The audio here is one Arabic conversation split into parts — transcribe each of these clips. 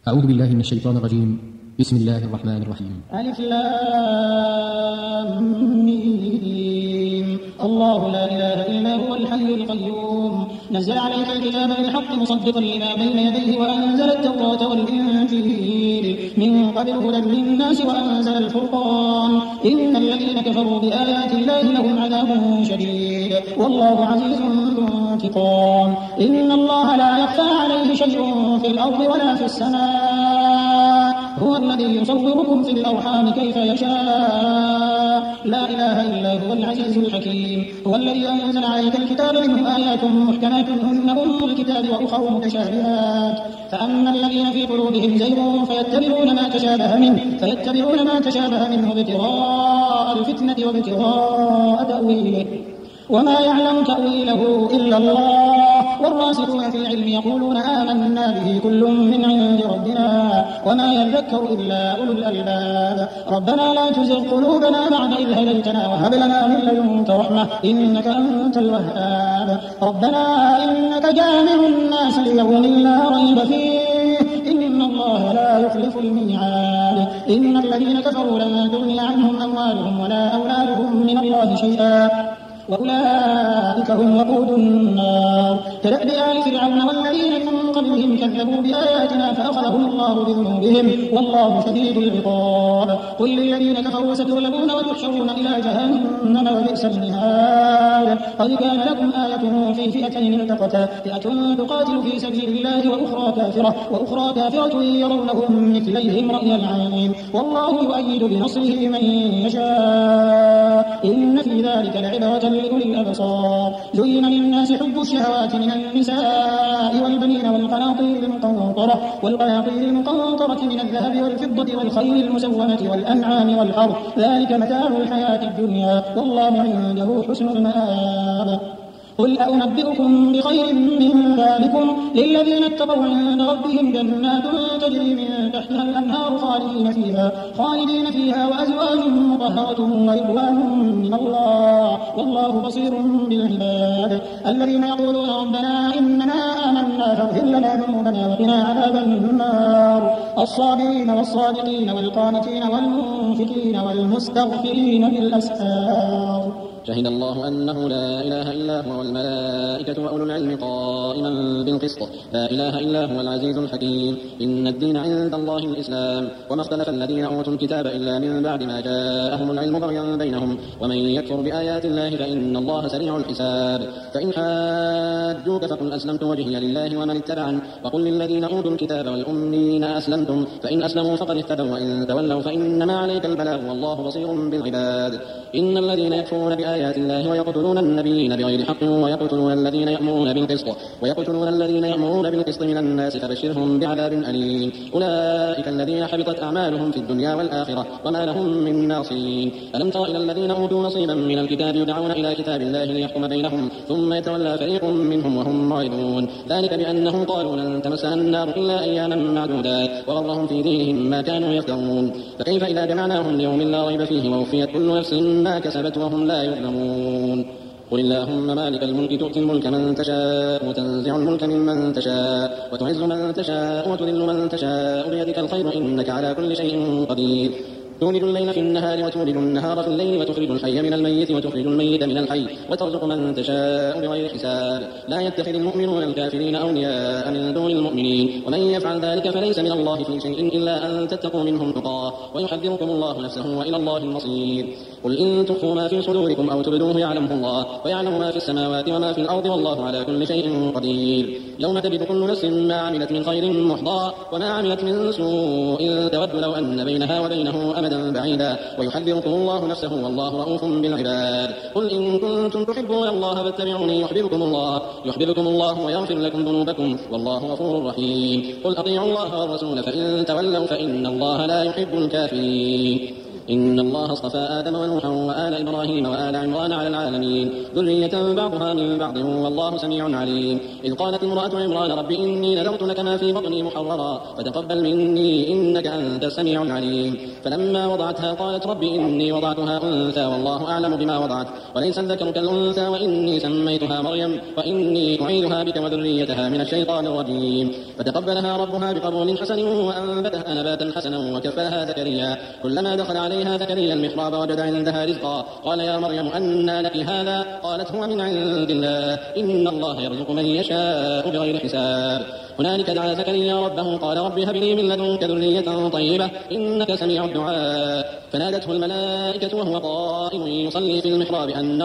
أعوذ بالله من الشيطان الرجيم. بسم الله الرحمن الرحيم. ألف لام ميم. الله لا إله إلا هو الحي القيوم. نزل عليك الكتاب بالحق مصدقا لما بين يديه وأنزل التوراة والإنجيل من قبل هدى للناس وأنزل الفرقان. إن الذين كفروا بآيات الله لهم عذاب شديد والله عزيز ذو انتقام. إن الله لا يخفى عليه شيء في الأرض ولا في السماء. هو الذي يصوركم في الأرحام كيف يشاء. لا إله إلا هو العزيز الحكيم. هو الذي أنزل عليك الكتاب منه آيات محكمات هن أم الكتاب وأخر متشابهات. فأما الذين في قلوبهم زيغ فيتبعون ما تشابه منه ابتغاء الفتنة وابتغاء تأويله وما يعلم تأويله إلا الله. والراسخون في العلم يقولون آمنا به كل من عند ربنا وما يذكر إلا أولو الألباب. ربنا لا تزغ قلوبنا بعد إذ هديتنا وهب لنا من لدنك رحمة إنك أنت الوهاب. ربنا إنك جامع الناس ليوم لا ريب فيه إن الله لا يخلف الميعاد. إن الذين كفروا لن تغني عنهم أموالهم ولا أولادهم من الله شيئا وأولئك هم وقود النار. كدأب آل فرعون والذين من قبلهم كذبوا بآياتنا فأخذهم الله بذنوبهم والله شديد العقاب. قل للذين كفروا ستغلبون وتحشرون إلى جهنم وبئس المهاد. قد كان لكم آية في فئتين التقتا فئة تقاتل في سبيل الله وأخرى كافرة يرونهم مثليهم رأي العين والله يؤيد بنصره من يشاء. إن في ذلك لعبرة لأولي الأبصار. زين للناس حب الشهوات من النساء والبنين والقناطير المقنطرة من الذهب والفضة والخيل المسومة والأنعام والحرث ذلك متاع الحياة الدنيا والله عنده حسن المآب. قل أنبئكم بخير من ذلكم للذين اتقوا عند ربهم جنات تجري من تحتها الأنهار خالدين فيها وأزواج مطهرة ورضوان من الله والله بصير بالعباد. الذين يقولون ربنا إننا آمنا فاغفر لنا ذنوبنا وقنا عذاب النار. الصابرين والصادقين والقانتين والمنفقين والمستغفرين بالأسحار. شهد الله أنه لا إله إلا هو والملائكة وأولو العلم قائما بالقسط لا إله إلا هو العزيز الحكيم. إن الدين عند الله الإسلام وما اختلف الذين أوتوا الكتاب إلا من بعد ما جاءهم العلم بغيا بينهم ومن يكفر بآيات الله فإن الله سريع الحساب. فإن حاجوك فقل أسلمت وجهي لله ومن اتبعني وقل للذين أوتوا الكتاب والأميين أسلمتم فإن أسلموا فقد اهتدوا وإن تولوا فإنما عليك البلاغ والله بصير بالعباد. إن الذين يكفرون بآيات الله ويقتلون النبيين بغير حق ويقتلون الذين يأمرون بالقسط من الناس فبشرهم بعذاب أليم. أولئك الذين حبطت أعمالهم في الدنيا والآخرة وما لهم من ناصرين. ألم تر إلى الذين أوتوا نصيبا من الكتاب يدعون إلى كتاب الله ليحكم بينهم ثم يتولى فريق منهم وهم معرضون. ذلك بأنهم قالوا لن تمسنا النار إلا أياما معدودات وغرهم في دينهم ما كانوا يفترون. فكيف إذا جمعناهم ليوم لا ريب فيه ووفيت كل نفس ما كسبت وهم لا يظلمون. قل اللهم مالك الملك تؤتي الملك من تشاء وتنزع الملك ممن تشاء وتعز من تشاء وتذل من تشاء بيدك الخير إنك على كل شيء قدير. تولد الليل في النهار وتولد النهار في الليل وتخرج الحي من الميت وتخرج الميت من الحي وترزق من تشاء بغير حساب. لا يتخذ المؤمنون الكافرين أولياء من دون المؤمنين ومن يفعل ذلك فليس من الله في شيء إلا أن تتقوا منهم تقاه ويحذركم الله نفسه وإلى الله المصير. قل إن تخفوا ما في صدوركم أو تبدوه يعلمه الله ويعلم ما في السماوات وما في الأرض والله على كل شيء قدير. يوم تجد كل نفس ما عملت من خير محضرا وما عملت من سوء تود لو أن بينها وبينه أمدا بعيدا ويحذركم الله نفسه والله رؤوف بالعباد. قل إن كنتم تحبون الله فاتبعوني يحببكم الله ويغفر لكم ذنوبكم والله غفور رحيم. قل أطيعوا الله والرسول فإن تولوا فإن الله لا يحب الكافرين. إن الله اصطفى آدم ونوحا وآل إبراهيم وآل عمران على العالمين ذرية بعضها من بعض والله سميع عليم. إذ قالت امرأة عمران رب إني نذرت لك ما في بطني محررا فتقبل مني إنك أنت السميع العليم. فلما وضعتها قالت رب إني وضعتها أنثى والله أعلم بما وضعت وليس الذكر كالأنثى وإني سميتها مريم وإني أعيذها بك وذريتها من الشيطان الرجيم. فتقبلها ربها بقبول حسن وأنبتها نباتا حسنا وكفلها زكريا. كلما دخل عليها زكريا المحراب وجد عندها رزقا قال يا مريم أنى لك هذا قالت هو من عند الله إن الله يرزق من يشاء بغير حساب. هنالك دعا زكريا ربه قال رب هب لي من لدنك ذرية طيبة إنك سميع الدعاء. فنادته الملائكة وهو قائم يصلي في المحراب أن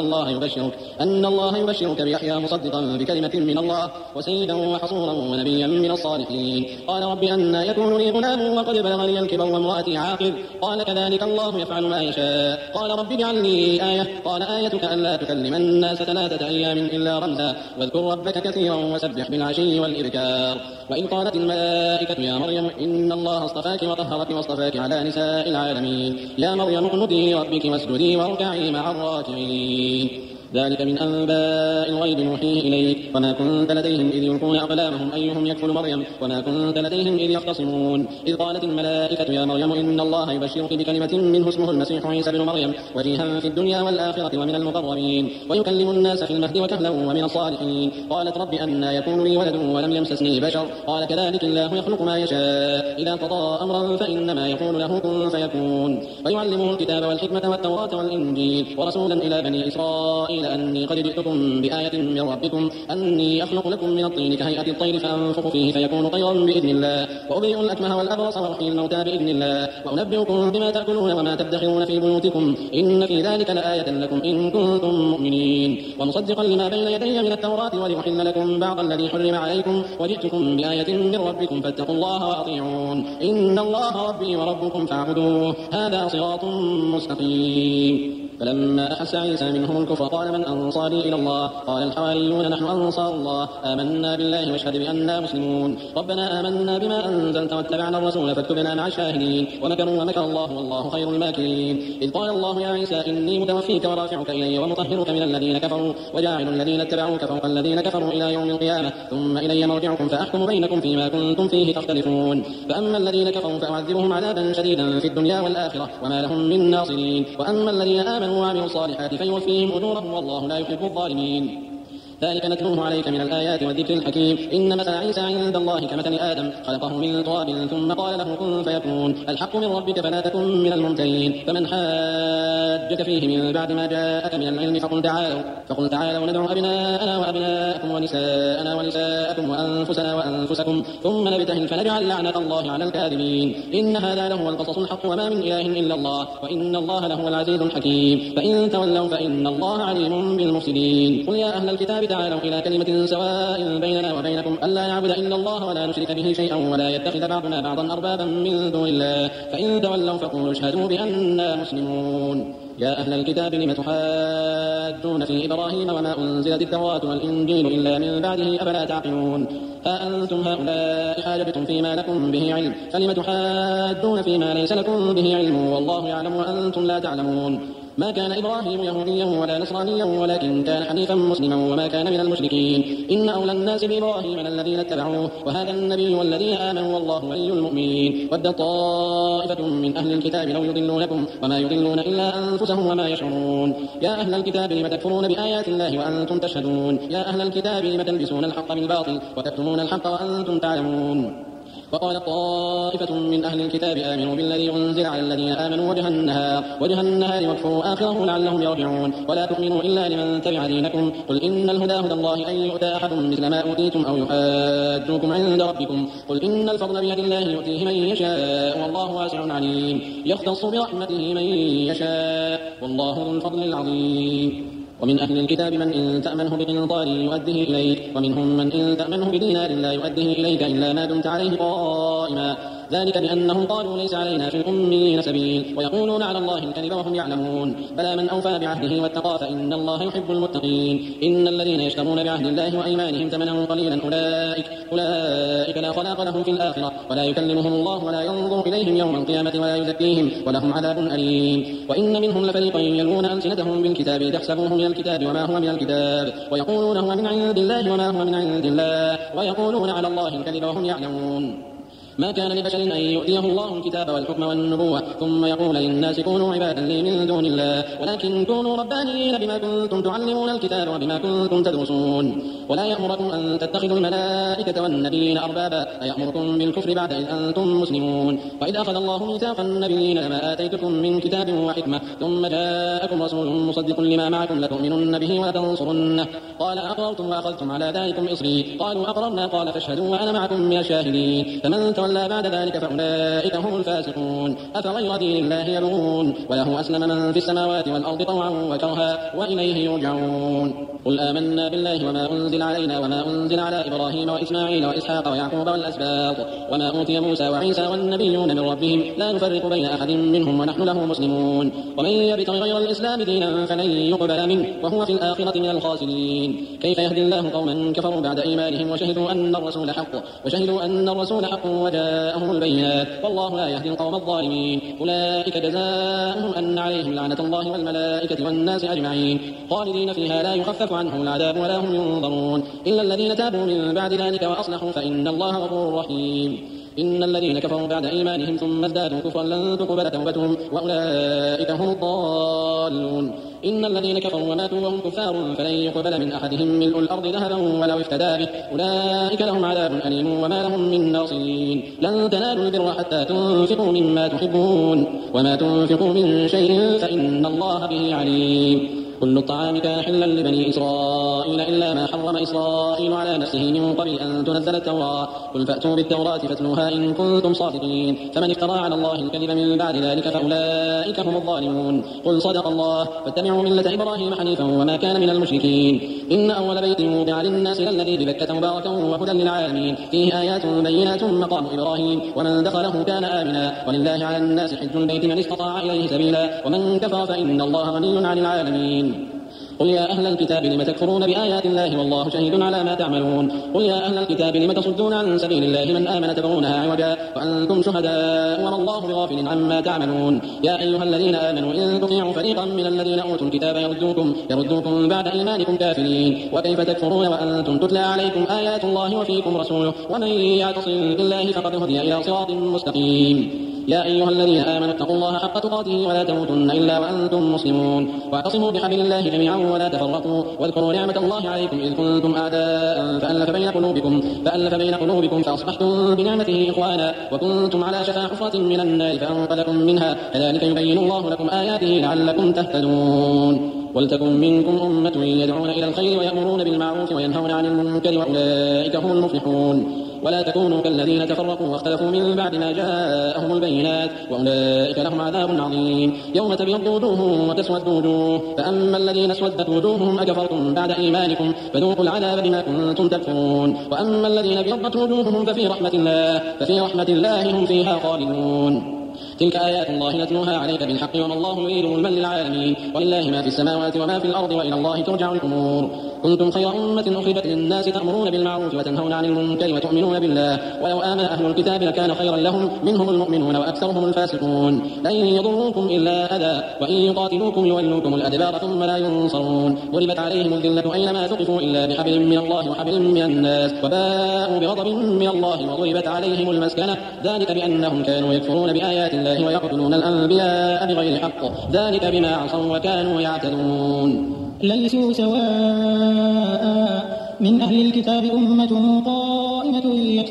الله يبشرك بيحيى مصدقا بكلمة من الله وسيدا وحصورا ونبيا من الصالحين. قال رب أنى يكون لي غلام وقد بلغني الكبر وامرأتي عاقر قال كذلك الله يفعل ما يشاء. قال رب اجعل لي آية قال آيتك ألا تكلم الناس 3 أيام إلا رمزا واذكر ربك كثيرا وسبح بالعشي والإبكار. وإذ قالت الملائكة يا مريم إن الله اصطفاك وطهرك واصطفاك على نساء العالمين يا مريم اقنتي لربك واسجدي واركعي مع الراكعين. ذلك من أنباء الغيب نوحيه إليك وما كنت لديهم إذ يلقون أقلامهم أيهم يكفل مريم وما كنت لديهم إذ يختصمون. إذ قالت الملائكة يا مريم إن الله يبشرك بكلمة منه اسمه المسيح عيسى بن مريم وجيها في الدنيا والآخرة ومن المقربين ويكلم الناس في المهد وكهلا ومن الصالحين. قالت رب أنى يكون لي ولد ولم يمسسني بشر قال كذلك الله يخلق ما يشاء إذا قضى أمرا فإنما يقول له كن فيكون. ويعلمه الكتاب والحكمة والتوراة والإنجيل ورسولا إلى بني إسرائيل أني قد جئتكم بآية من ربكم أني أخلق لكم من الطين كهيئة الطير فأنفخ فيه فيكون طيرا بإذن الله وأبرئ الأكمه والأبرص وأحيي الموتى بإذن الله وأنبئكم بما تأكلون وما تدخرون في بيوتكم إن في ذلك لآية لكم إن كنتم مؤمنين. ومصدقا لما بين يدي من التوراة ولأحل لكم بعض الذي حرم عليكم وجئتكم بآية من ربكم فاتقوا الله وأطيعون إن الله ربي وربكم فاعبدوه هذا صراط مستقيم. فلما أحس عيسى منهم الكفر قال من أنصاري إلى الله قال الحواريون نحن أنصار الله آمنا بالله واشهد بأننا مسلمون. ربنا آمنا بما أنزلت واتبعنا الرسول فاكتبنا مع الشاهدين ومكروا ومكر الله والله خير الماكرين. إذ قال الله يا عيسى إني متوفيك ورافعك إلي ومطهرك من الذين كفروا وجاعل الذين اتبعوك فوق الذين كفروا إلى يوم القيامة ثم إلي مرجعكم فأحكم بينكم فيما كنتم فيه تختلفون. فأما الذين كفروا فأعذبهم عذابا شديدا في الدنيا والآخرة وما لهم من ناصرين وأما الذين آمنوا وعملوا الصالحات فيوفيهم أجورهم والله لا يحب الظالمين. ذلك نتلوه عليك من الآيات والذكر الحكيم. إن مثل عيسى عند الله كمثل آدم خلقه من تراب ثم قال له كن فيكون الحق من ربك فلا تكن من الممترين. فمن حاجك فيه من بعد ما جاءك من العلم فقل تعالوا ندعو أبناءنا وأبناءكم ونساءنا ونساءكم وأنفسنا وأنفسكم ثم نبتهل فنجعل لعنة الله على الكاذبين. إن هذا لهو القصص الحق وما من إله إلا الله وإن الله لهو العزيز الحكيم. فإن تولوا فإن الله عليم بالمفسدين. قل يا أهل الكتاب تعالوا إلى كلمة سواء بيننا وبينكم ألا نعبد إلا الله ولا نشرك به شيئا ولا يتخذ بعضنا بعضا أربابا من دون الله فإن تولوا فقولوا اشهدوا بأننا مسلمون. يا أهل الكتاب لم تحاجون في إبراهيم وما أنزلت التوراة والإنجيل إلا من بعده أفلا تعقلون. ها أنتم هؤلاء حاجبتم فيما لكم به علم فلم تحاجون فيما ليس لكم به علم والله يعلم وأنتم لا تعلمون. ما كان إبراهيم يهوديا ولا نصرانيا ولكن كان حنيفا مسلما وما كان من المشركين. إن أولى الناس بإبراهيم الذين اتبعوه وهذا النبي والذين آمنوا والله ولي المؤمنين. ود طائفة من أهل الكتاب لو يضلونكم وما يضلون إلا أنفسهم وما يشعرون. يا أهل الكتاب لم تكفرون بآيات الله وأنتم تشهدون. يا أهل الكتاب لم تلبسون الحق بالباطل وتكتمون الحق وأنتم تعلمون. وقال طائفة من أهل الكتاب آمنوا بالذي أنزل على الذين آمنوا وجه النهار واكفروا آخره لعلهم يرجعون. ولا تؤمنوا إلا لمن تبع دينكم قل إن الهدى هدى الله أن يؤتى أحد مثل ما أوتيتم أو يحاجوكم عند ربكم قل إن الفضل بيد الله يؤتيه من يشاء والله واسع عليم. يختص برحمته من يشاء والله ذو الفضل العظيم. ومن أهل الكتاب من إن تأمنه بقنطار يؤديه إليك ومنهم من إن تأمنه بدينار لا يؤديه إليك إلا ما دمت عليه قائما ذلك بأنهم قالوا ليس علينا في الأميين سبيل ويقولون على الله الكذب وهم يعلمون بلى من أوفى بعهده واتقى فإن الله يحب المتقين إن الذين يشترون بعهد الله وأيمانهم ثمنا قليلا أولئك لا خلاق لهم في الآخرة ولا يكلمهم الله ولا ينظر إليهم يوم القيامة ولا يزكيهم ولهم عذاب أليم وإن منهم لفريقا يلوون ألسنتهم بالكتاب تحسبوه من الكتاب وما هو من الكتاب ويقولون هو من عند الله وما هو من عند الله ويقولون على الله الكذب وهم يعلمون ما كان لبشر أن يؤتيه الله الكتاب والحكم والنبوة ثم يقول للناس كونوا عبادا لي من دون الله ولكن كونوا ربانيين بما كنتم تعلمون الكتاب وبما كنتم تدرسون ولا يأمركم أن تتخذوا الملائكة والنبيين أربابا أيأمركم بالكفر بعد إذ أنتم مسلمون وإذ أخذ الله ميثاق النبيين لما آتيتكم من كتاب وحكمة ثم جاءكم رسول مصدق لما معكم لتؤمنن به ولتنصرنه قال أقررتم وأخذتم على ذلكم إصري قالوا أقررنا قال فاشهدوا وأنا معكم من الشاهدين فمن تولى بعد ذلك فأولئك هم الفاسقون أفغير دين الله يبغون وله أسلم من في السماوات والأرض طوعا وكرها وإليه يرجعون قل آمنا بالله وما أنزل علينا وما أنزل على إبراهيم وإسماعيل وإسحاق ويعقوب والأسباط وما أوتي موسى وعيسى والنبيون من ربهم لا نفرق بين أحد منهم ونحن له مسلمون ومن يبتغ غير الإسلام دينا فلن يقبل منه وهو في الآخرة من الخاسرين كيف يهدي الله قوما كفروا بعد إيمانهم وشهدوا أن الرسول حق وجاءهم البينات والله لا يهدي القوم الظالمين أولئك جزاؤهم أن عليهم لعنة الله والملائكة والناس أجمعين خالدين فيها لا يخفف عنهم العذاب ولا هم ينظرون إلا الذين تابوا من بعد ذلك وأصلحوا فإن الله غفور رحيم إن الذين كفروا بعد إيمانهم ثم ازدادوا كفرا لن تقبل توبتهم وأولئك هم الضالون إن الذين كفروا وماتوا وهم كفار فلن يقبل من أحدهم ملء الأرض ذهبا ولو افتدى به أولئك لهم عذاب أليم وما لهم من ناصرين لن تنالوا البر حتى تنفقوا مما تحبون وما تنفقوا من شيء فإن الله به عليم كل الطعام كان حلا لبني إسرائيل إلا ما حرم إسرائيل على نفسه من قبل أن تنزل التوراة قل فأتوا بالتوراة فاتلوها إن كنتم صادقين فمن افترى على الله الكذب من بعد ذلك فأولئك هم الظالمون قل صدق الله فاتبعوا ملة إبراهيم حنيفا وما كان من المشركين إن أول بيت وضع للناس للذي ببكة مباركا وهدى للعالمين فيه آيات بينات مقام إبراهيم ومن دخله كان آمنا ولله على الناس حج البيت من استطاع إليه سبيلا ومن كفر فإن الله غني عن العالمين قل يا أهل الكتاب لم تكفرون بآيات الله والله شهيد على ما تعملون قل يا أهل الكتاب لم تصدون عن سبيل الله من آمن تبغونها عوجا وأنتم شهداء وما الله بغافل عما تعملون يا أيها الذين آمنوا إن تطيعوا فريقا من الذين أوتوا الكتاب يردوكم بعد إيمانكم كافرين وكيف تكفرون وأنتم تتلى عليكم آيات الله وفيكم رسوله ومن يعتصم بالله فقد هدي إلى صراط مستقيم يا أيها الذين آمنوا اتقوا الله حق تقاته ولا تموتن إلا وأنتم مسلمون واعتصموا بحبل الله جميعا ولا تفرقوا واذكروا نعمة الله عليكم إذ كنتم أعداء فألف بين قلوبكم فأصبحتم بنعمته إخوانا وكنتم على شفا حفرة من النار فأنقذكم منها كذلك يبين الله لكم آياته لعلكم تهتدون ولتكن منكم أمة يدعون إلى الخير ويأمرون بالمعروف وينهون عن المنكر وأولئك هم المفلحون ولا تكونوا كالذين تفرقوا واختلفوا من بعد ما جاءهم البينات وأولئك لهم عذاب عظيم يوم تبيض وجوه وتسود وجوه فأما الذين اسودت وجوههم أكفرتم بعد إيمانكم فذوقوا العذاب بما كنتم تكفرون وأما الذين ابيضت وجوههم ففي رحمة الله هم فيها خالدون تلك آيات الله نتلوها عليك بالحق وما الله يريد ظلما للعالمين ولله ما في السماوات وما في الأرض وإلى الله ترجع الأمور كنتم خير أمة أخرجت للناس تأمرون بالمعروف وتنهون عن المنكر وتؤمنون بالله ولو آمن أهل الكتاب لكان خيرا لهم منهم المؤمنون وأكثرهم الفاسقون لن يضروكم إلا أذى وإن يقاتلوكم يولوكم الأدبار ثم لا ينصرون ضربت عليهم الذلة أينما ثقفوا إلا بحبل من الله وحبل من الناس وباءوا بغضب من الله وضربت عليهم المسكنة ذلك بأنهم كانوا يكفرون بآيات الله ويقتلون الأنبياء بغير حق ذلك بما عصوا وكانوا يعتدون ليسوا سواء من أهل الكتاب أمة قائمة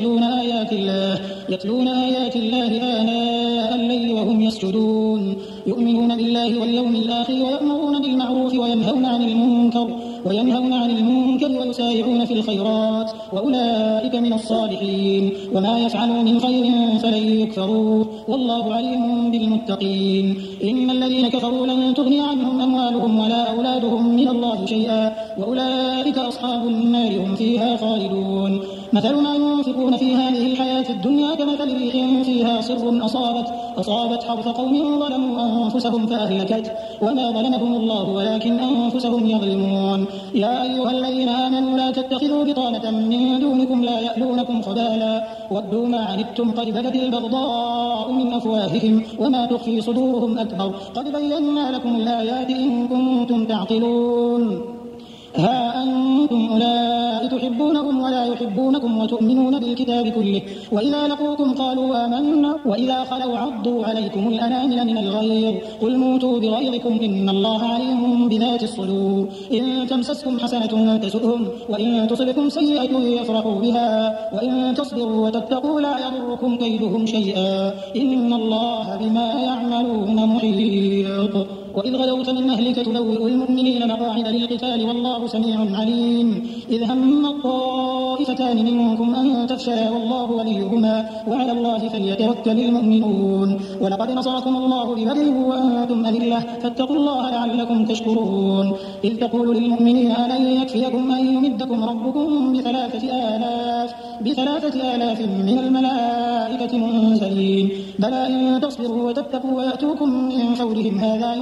يتلون آيات الله آناء الليل وهم يسجدون يؤمنون بالله واليوم الآخر ويأمرون بالمعروف وينهون عن المنكر ويسارعون في الخيرات وأولئك من الصالحين وما يفعلوا من خير فلن يكفروه والله عليم بالمتقين إن الذين كفروا لن تغني عنهم أموالهم ولا أولادهم من الله شيئا وأولئك أصحاب النار هم فيها خالدون مثل ما ينفقون في هذه الحياة الدنيا كمثل ريح فيها صر أصابت حرث قوم ظلموا أنفسهم فأهلكت وما ظلمهم الله ولكن أنفسهم يظلمون. يا أيها الذين آمنوا لا تتخذوا بطانة من دونكم لا يألونكم خبالا ودوا ما عنتم قد بدت البغضاء من أفواههم وما تخفي صدورهم أكبر قد بينا لكم الآيات إن كنتم تعقلون. ها أنتم أولئك تحبونهم ولا يحبونكم وتؤمنون بالكتاب كله وإذا لقوكم قالوا آمنا وإذا خلوا عضوا عليكم الأنامل من الغيظ قل موتوا بغيظكم إن الله عليم بذات الصدور. إن تمسسكم حسنة تسؤهم وإن تصبكم سيئة يفرحوا بها وإن تصبروا وتتقوا لا يضركم كيدهم شيئا إن الله بما يعملون محيط. وإذ غدوت من أهلك تبوئ المؤمنين مقاعد للقتال والله سميع عليم. إذ هم الطائفتان منكم أن تفشلا والله وليهما وعلى الله فليتوكل المؤمنون. ولقد نصركم الله ببدر وأنتم أذلة فاتقوا الله لعلكم تشكرون. إذ تقول للمؤمنين ألن يكفيكم أن يمدكم ربكم بثلاثة آلاف من الملائكة منزلين بلى إن تصبروا وتتقوا ويأتوكم من فورهم هذا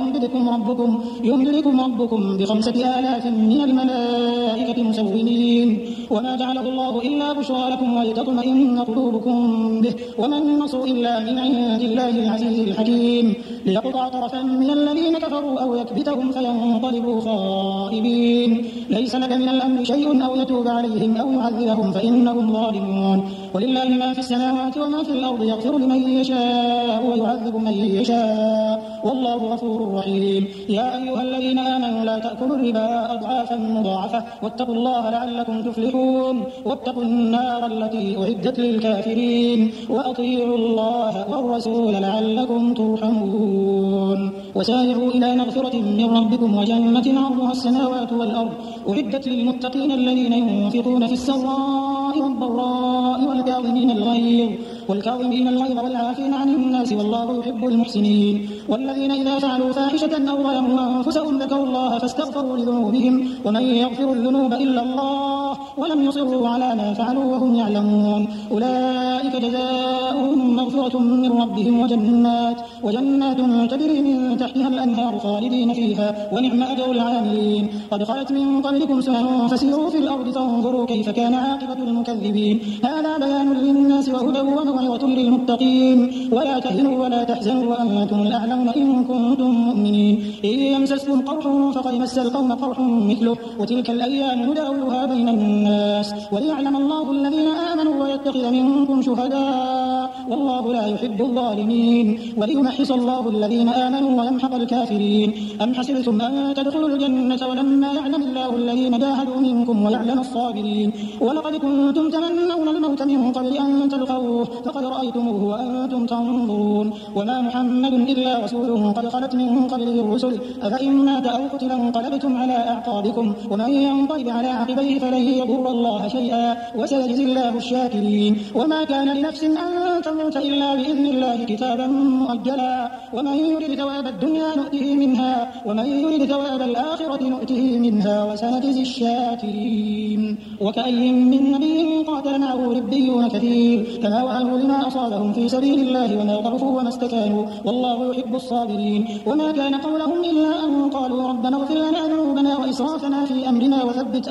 يمددكم ربكم ب5,000 من الملائكة مسومين وما جعله الله إلا بشرى لكم ولتطمئن قلوبكم به وما النصر إلا من عند الله العزيز الحكيم. ليقطع طرفا من الذين كفروا أو يكبتهم فينقلبوا خائبين. ليس لك من الأمر شيء أو يتوب عليهم أو يعذبهم فإنهم ظالمون. ولله ما في السماوات وما في الأرض يغفر لمن يشاء ويعذب من يشاء والله غفور رحيم. يا أيها الذين آمنوا لا تأكلوا الربا أضعافا مضاعفة واتقوا الله لعلكم تفلحون. واتقوا النار التي أعدت للكافرين وأطيعوا الله والرسول لعلكم ترحمون. وسارعوا إلى مغفرة من ربكم وجنة عرضها السماوات والأرض أعدت للمتقين الذين ينفقون في السراء والضراء والكاظمين الغيظ والعافين عن الناس والله يحب المحسنين. والذين إذا فعلوا فاحشة أو ظلموا أنفسهم ذكروا الله فاستغفروا لذنوبهم ومن يغفر الذنوب إلا الله ولم يصروا على ما فعلوا وهم يعلمون أولئك جزاؤهم مغفرة من ربهم وجنات تجري من تحتها الأنهار خالدين فيها ونعم أجر العاملين. قد خلت من قبلكم سنن فسيروا في الأرض فانظروا كيف كان عاقبة المكذبين. هذا بيان للناس وهدى وموعظة للمتقين. ولا تهنوا ولا تحزنوا وأنتم الأعلون إن كنتم مؤمنين. إن يمسسكم قرح فقد مس القوم قرح مثله وتلك الأيام نداولها بين الناس وليعلم الله الذين آمنوا ويتخذ منكم شهداء والله لا يحب الظالمين. وليمحص الله الذين آمنوا ويمحق الكافرين. أم حسبتم أن تدخلوا الجنة ولما يعلم الله الذين جاهدوا منكم ويعلم الصابرين. ولقد كنتم تمنون الموت من قبل أن تلقوه فقد رأيتموه وأنتم تنظرون. وما محمد إلا رسول قد خلت من قبله الرسل أفإن مات أو قتل انقلبتم على أعقابكم ومن ينقلب على عقبيه فلن يضر الله شيئا وسيجزي الله الشاكرين. وما كان لنفس أن تموت إلا بإذن الله كتابا مؤجلا ومن يرد ثواب الدنيا نؤته منها ومن يرد ثواب الآخرة نؤته منها وسنجزي الشاكرين. وكأي من نبي قاتل معه ربيون كثير فما وهنوا لما أصابهم في سبيل الله وما ضعفوا وما استكانوا والله يحب الصابرين. وما كان قولهم إلا أن قالوا ربنا اغفر لنا ذنوبنا وإسرافنا في أمرنا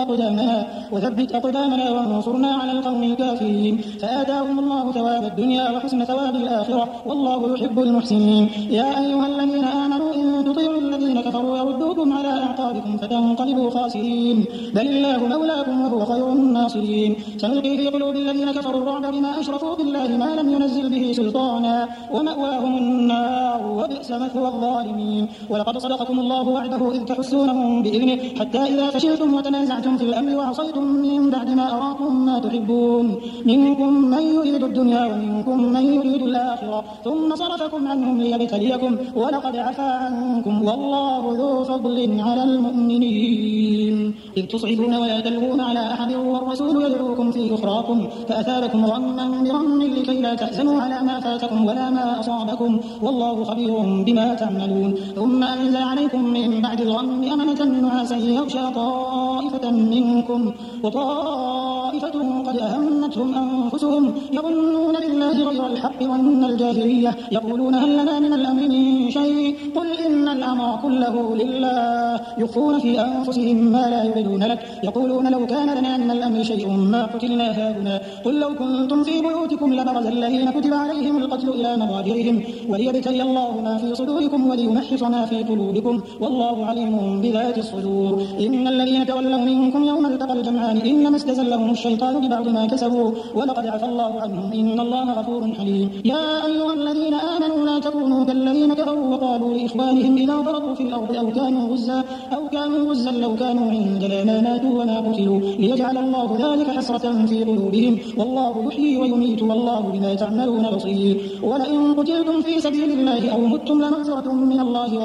وثبت أقدامنا وانصرنا على القوم الكافرين. فآتاهم الله ثواب الدنيا وحسن ثواب الآخرة والله يحب المحسنين. يا أيها الذين آمنوا إن تطيعوا الذين كفروا يردوكم على أعقابكم فتنقلبوا خاسرين بل الله مولاكم وهو خير الناصرين. سنلقي في قلوب الذين كفروا الرعب بما أشركوا بالله ما لم ينزل به سلطانا ومأواهم النار وبئس مثوى الظالمين. ولقد صدقكم الله وعده إذ تحسونهم بإذنه حتى إذا فشلتم وتنازعتم في الأمر وعصيتم من بعد ما أراكم ما تحبون منكم من يريد الدنيا ومنكم من يريد الآخرة ثم صرفكم عنهم ليبتليكم ولقد عفا عنكم والله ذو فضل على المؤمنين. إذ تصعدون ولا تلغون على أحد والرسول يدعوكم في أخراكم فأثابكم غما بغم لكي لا تحزنوا على ما فاتكم ولا ما أصابكم والله خبير بما تعملون. ثم أنزل عليكم من بعد الغم أمنة نعاسا يغشى طائفة منكم وطائفة قد أهمتهم استيقنتهم أنفسهم يظنون بالله غير الحق ظن الجاهلية يقولون هل لنا من الأمر من شيء قل إن الأمر كله لله يخفون في أنفسهم ما لا يبدون لك يقولون لو كان لنا من الأمر شيء ما قتلنا هاهنا قل لو كنتم في بيوتكم لبرز الذين كتب عليهم القتل إلى مضاجعهم وليبتلي الله ما في صدوركم وليمحص ما في قلوبكم والله عليم بذات الصدور إن الذين تولوا منكم يوم التقى الجمعان إنما استزلهم الشيطان ببعض ما كسبوا ولقد عفى الله عنهم إن الله غفور حليم يا أيها الذين آمنوا لا تكونوا كالذين كفروا وقالوا لإخوانهم إذا ضربوا في الأرض أو كانوا غزا لو كانوا عندنا ما ماتوا وما قتلوا ليجعل الله ذلك حسرة في قلوبهم والله يحيي ويميت والله بما تعملون بصير ولئن قتلتم في سبيل الله أو متم لمغفرة من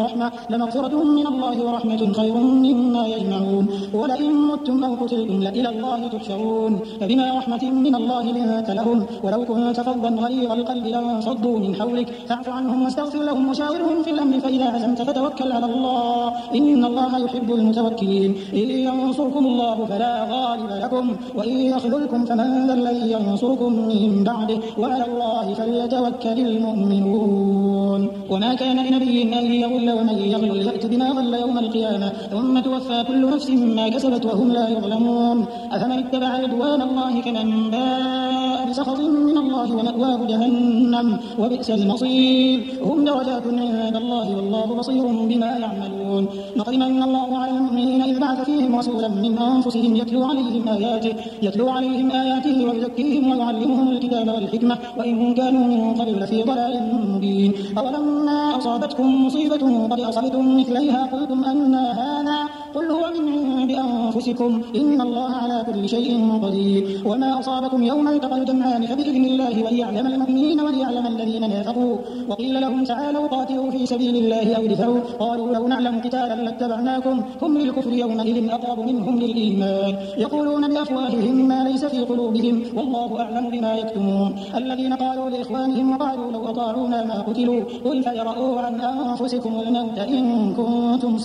الله ورحمة خير مما يجمعون ولئن متم أو قتلتم لإلى الله تحشرون فبما رحمة من الله لنت لهم ولو كنت فظا غليظ القلب لانفضوا من حولك فاعف عنهم واستغفر لهم وشاورهم في الأمر فإذا عزمت فتوكل على الله إن الله يحب المتوكلين إن ينصركم الله فلا غالب لكم وإن يخذلكم فمن ذا الذي ينصركم من بعده وعلى الله فليتوكل المؤمنون وما كان لنبي أن يغل ومن يغل يأت بما غل يوم القيامة ثم توفى كل نفس ما كسبت وهم لا يظلمون أفمن اتبع رضوان الله كمن باء بسخط من الله ومأواه جهنم وبئس المصير هم درجات عند الله والله بصير بما يعملون لقد من الله على المؤمنين إذ بعث فيهم رسولا من أنفسهم يتلو عليهم آياته ويزكيهم ويعلمهم الكتاب والحكمة وإن كانوا من قبل لفي ضلال مبين أولما أصابتكم مصيبة قد أصبتم مثليها قلتم أن هذا قل هو من عند أنفسكم إن الله على كل شيء قدير وما أصابكم يوم التقى الجمعان فبإذن الله وليعلم المؤمنين وليعلم الذين نافقوا وقيل لهم تعالوا قاتلوا في سبيل الله أو ادفعوا قالوا لو نعلم قتالا لاتبعناكم هم للكفر يومئذ أقرب منهم للإيمان يقولون بأفواههم ما ليس في قلوبهم والله أعلم بما يكتمون الذين قالوا لإخوانهم وقالوا لو أطاعونا ما قتلوا قل فادرءوا عن أنفسكم الموت إن كنتم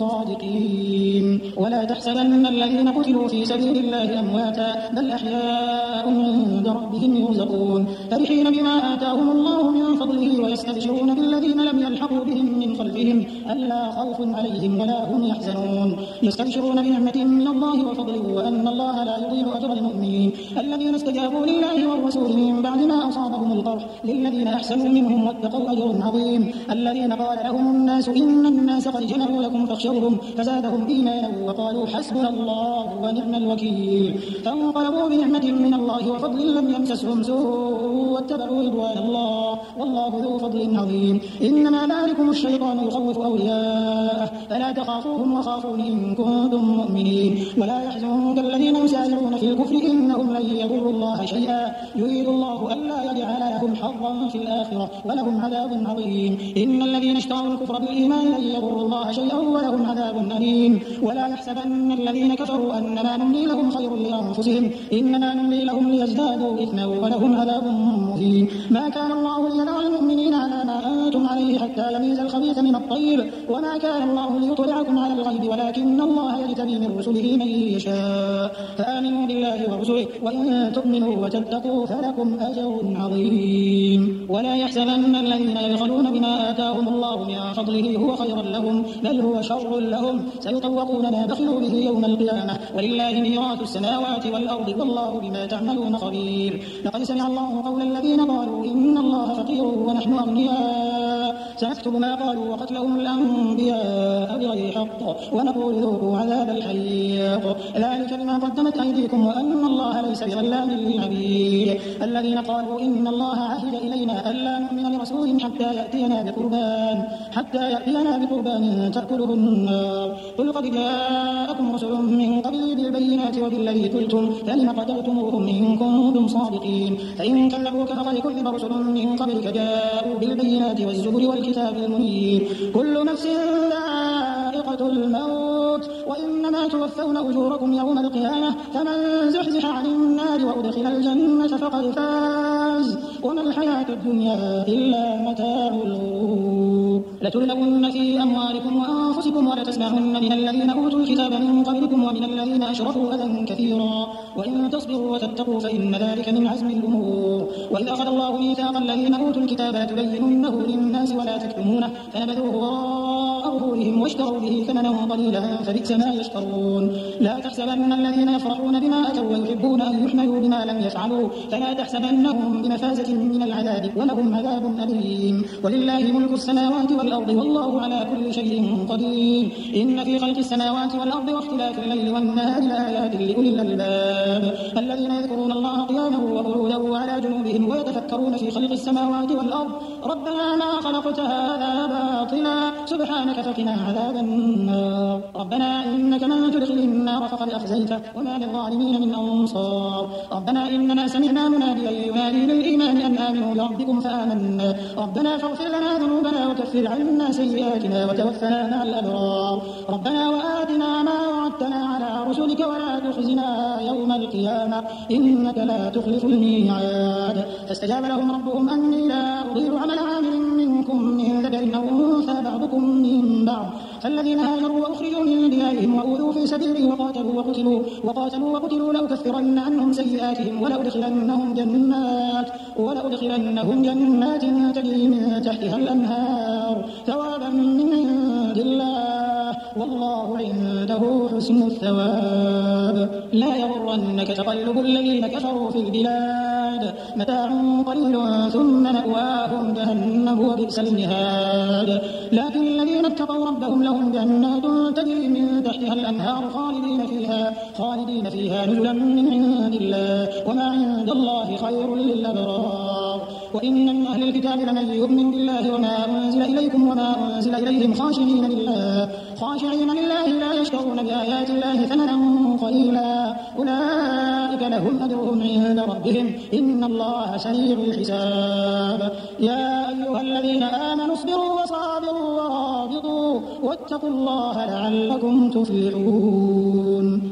صادقين ولا تحسبن الذين قتلوا في سبيل الله أمواتا بل أحياء عند ربهم يرزقون فرحين بما آتاهم الله من فضله ويستبشرون بالذين لم يلحقوا بهم من خلفهم ألا خوف عليهم ولا هم يحزنون يستبشرون بنعمة من الله وفضله وأن الله لا يضيع أجر المؤمنين الذين استجابوا لله والرسول من بعد ما أصابهم القرح للذين أحسنوا منهم واتقوا أجر عظيم الذين قال لهم الناس إن الناس قد جمعوا لكم فاخشوهم فزادهم إيمانا وقالوا حسبنا الله ونعم الوكيل فانقلبوا بنعمة من الله وفضل لم يمسسهم سوء واتبعوا رضوان الله والله ذو فضل عظيم إنما ذلكم الشيطان يخوف أولياءه فلا تخافوهم وخافون إن كنتم مؤمنين ولا يحزنك الذين يسارعون في الكفر إنهم لن يضروا الله شيئا يريد الله ألا يجعل لهم حظا في الآخرة ولهم عذاب عظيم إن الذين اشتروا الكفر بالإيمان لن يضروا الله شيئا ولهم عذاب أليم ولا يحسبن الذين كفروا أنما نملي لهم خير لأنفسهم إنما نملي لهم ليزدادوا إثما ولهم عذاب مهين ما كان الله ليدع المؤمنين على ما أنتم عليه حتى يميز الخبيث من الطيب وما كان الله ليطلعكم على الغيب ولكن الله يجتبي من رسله من يشاء فآمنوا بالله ورسله وإن تؤمنوا وتتقوا فلكم أجر عظيم ولا يحسبن الذين يبخلون بما آتاهم الله من فضله هو خيرا لهم بل هو شر لهم سيطوقون ما بخلوا به يوم القيامة ولله ميراث السماوات والأرض والله بما تعملون خبير لقد سمع الله قول الذين قالوا إن الله فقير ونحن أغنياء سنكتب ما قالوا وقتلهم الأنبياء بغير حق ونقول ذوقوا عذاب الحريق ذلك بما قدمت أيديكم وأن الله ليس بظلام للعبيد الذين قالوا إن الله عهد إلينا ألا نؤمن لرسول حتى يأتينا بقربان تأكله النار قل قد جاءكم رسل من قبل بالبينات وبالذي قلتم فلم قتلتموهم إن كنتم صادقين فإن كذبوك فقد كذب رسل من قبلك جاءوا بالبينات والزبر والكتاب المنير كل نفس ذائقة الموت وإنما توفون أجوركم يوم القيامة فمن زحزح عن النار وأدخل الجنة فقد فاز وما الحياة الدنيا إلا متاع الغرور لتبلون في أموالكم وأنفسكم ولتسمعن من الذين أوتوا الكتاب من قبلكم ومن الذين أشركوا أذى كثيرا وإن تصبروا وتتقوا فإن ذلك من عزم الأمور. وإذا أخذ الله ميثاق الذين أوتوا الكتاب تبينونه للناس ولا تكتمونه فنبذوه وراء ظهورهم واشتروا به ثمنا قليلا فبئس ما يشترون. لا تحسبن الذين يفرحون بما أتوا ويحبون أن يحملوا بما لم يفعلوا فلا تحسبنهم بمفازة من العذاب ولهم عذاب أليم. ولله ملك السماوات والأرض والله على كل شيء قدير. إن في خلق السماوات والأرض واختلاف الليل والنهار لآيات لأولي الألباب الذين يذكرون الله قياما وقعودا وعلى جنوبهم ويتفكرون في خلق السماوات والأرض ربنا ما خلقت هذا باطلا سبحانك فقنا عذاب النار. ربنا إنك من تدخل النار فقد أخزيته وما للظالمين من أنصار. ربنا إننا سمعنا مناديا ينادي للإيمان أن آمنوا بربكم فآمنا ربنا فاغفر لنا ذنوبنا وكفر عنا سيئاتنا وتوفنا مع الأبرار. ربنا وآتنا ما وعدتنا على رسلك ولا تخزنا يوم القيامة إنك لا تخلف الميعاد. فاستجاب لهم ربهم أني لا أضيع عمل عامل منكم من ذكر أو أنثى بعضكم من بعض فالذين هاجروا وأخرجوا من ديارهم وأوذوا في سبيلي وقاتلوا وقتلوا لأكفرن عنهم سيئاتهم ولأدخلنهم جنات تجري من تحتها الأنهار ثوابا من عند الله والله عنده حسن الثواب. لا يغرنك تقلب الذين كفروا في البلاد متاع قليل ثم مأواهم جهنم وبئس المهاد. لكن الذين اتقوا ربهم لهم جنات تجري من تحتها الأنهار خالدين فيها نزلا من عند الله وما عند الله خير للأبرار. وإن من أهل الكتاب لمن يؤمن بالله وما أنزل إليكم وما أنزل إليهم خاشعين لله لا يشترون بآيات الله ثمنا قليلا أولئك لهم أجرهم عند ربهم إن الله سريع الحساب. يا أيها الذين آمنوا اصبروا وصابروا ورابطوا واتقوا الله لعلكم تفلحون.